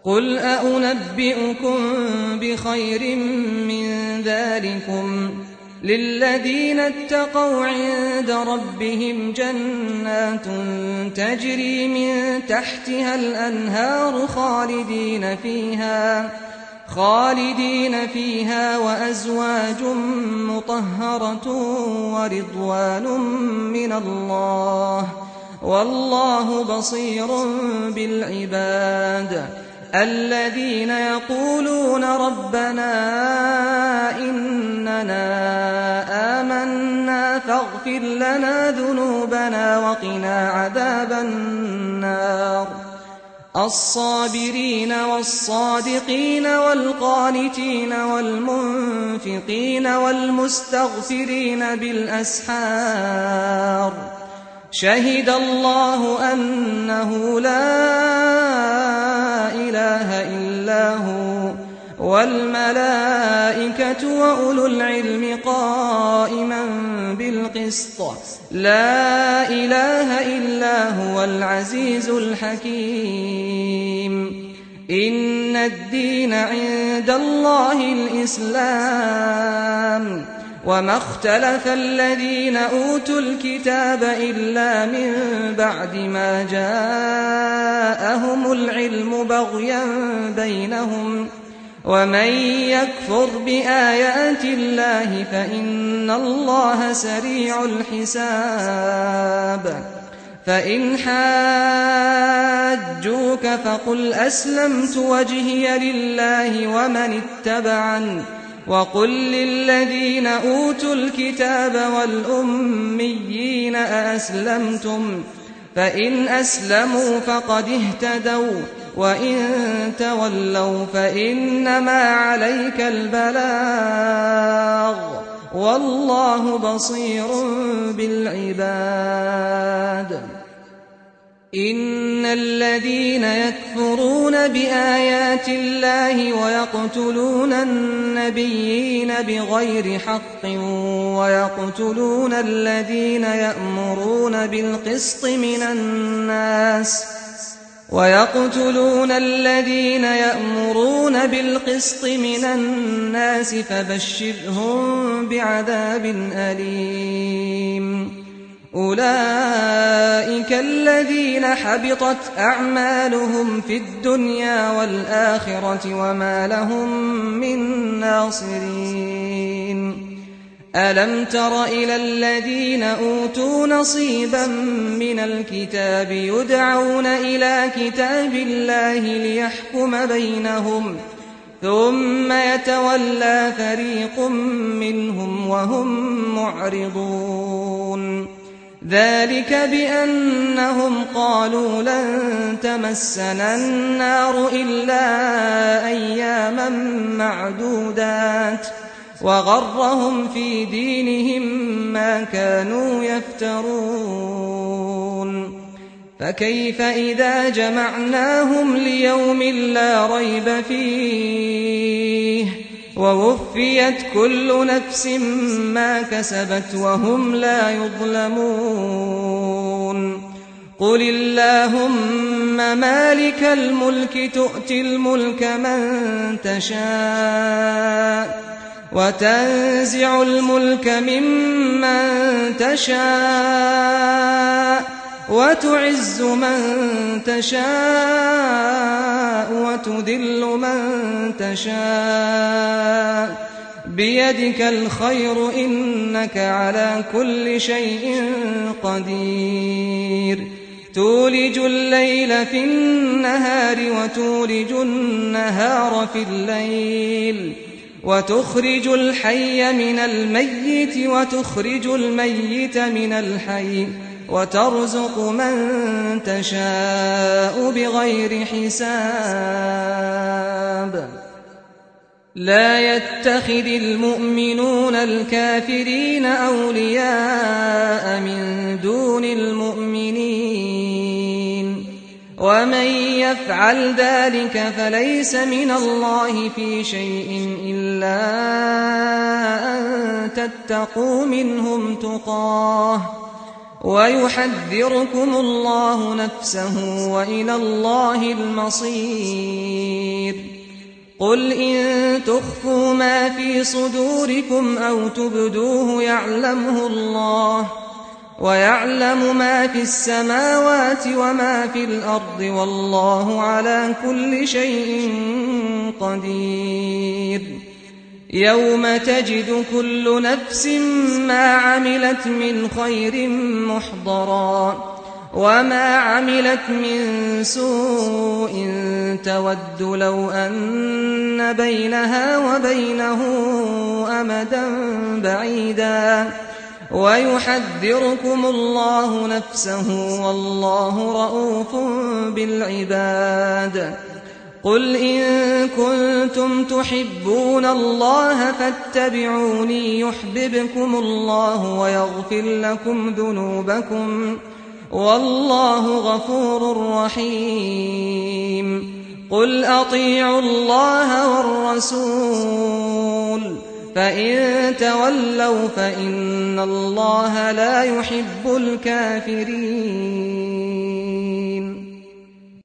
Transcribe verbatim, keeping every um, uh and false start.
قل أأنبئكم بخير من ذلكم للذين اتقوا عند ربهم جنات تجري من تحتها الأنهار خالدين فيها خالدين فيها وأزواج مطهرة ورضوان من الله والله بصير بالعباد الذين يقولون ربنا إننا آمنا فاغفر لنا ذنوبنا وقنا عذاب النار الصابرين والصادقين والقانتين والمنفقين والمستغفرين بالأسحار شهد الله أنه لا إله إلا هو والملائكة وأولو العلم قائما بالقسط لا إله إلا هو العزيز الحكيم إن الدين عند الله الإسلام وما اختلف الذين أوتوا الكتاب إلا من بعد ما جاءهم العلم بغيا بينهم ومن يكفر بآيات الله فإن الله سريع الحساب فإن حاجوك فقل أسلمت وجهي لله ومن اتبعني وقل للذين أوتوا الكتاب والأميين أأسلمتم فإن أسلموا فقد اهتدوا وإن تولوا فإنما عليك البلاغ والله بصير بالعباد إن الذين يكفرون بآيات الله ويقتلون النبيين بغير حق ويقتلون الذين يأمرون بالقسط من الناس ويقتلون الذين يأمرون بالقسط من الناس فبشرهم بعذاب أليم أولئك الذين حبطت أعمالهم في الدنيا والآخرة وما لهم من ناصرين ألم تر إلى الذين أوتوا نصيبا من الكتاب يدعون إلى كتاب الله ليحكم بينهم ثم يتولى فريق منهم وهم معرضون ذلك بأنهم قالوا لن تمسنا النار إلا أياما معدودات وغرهم في دينهم ما كانوا يفترون فكيف إذا جمعناهم ليوم لا ريب فيه ووفيت كل نفس ما كسبت وهم لا يظلمون قل اللهم مالك الملك تؤتي الملك من تشاء وتنزع الملك ممن تشاء وتعز من تشاء وتذل من تشاء بيدك الخير إنك على كل شيء قدير تولج الليل في النهار وتولج النهار في الليل وتخرج الحي من الميت وتخرج الميت من الحي وترزق من تشاء بغير حساب لا يتخذ المؤمنون الكافرين أولياء من دون المؤمنين ومن يفعل ذلك فليس من الله في شيء إلا أن تتقوا منهم تقاه ويحذركم الله نفسه وإلى الله المصير قل إن تخفوا ما في صدوركم أو تبدوه يعلمه الله ويعلم ما في السماوات وما في الأرض والله على كل شيء قدير يوم تجد كل نفس ما عملت من خير محضرا وما عملت من سوء تود لو أن بينها وبينه أمدا بعيدا ويحذركم الله نفسه والله رءوف بالعباد قل إن كنتم تحبون الله فاتبعوني يحببكم الله ويغفر لكم ذنوبكم والله غفور رحيم قل أطيعوا الله والرسول فإن تولوا فإن الله لا يحب الكافرين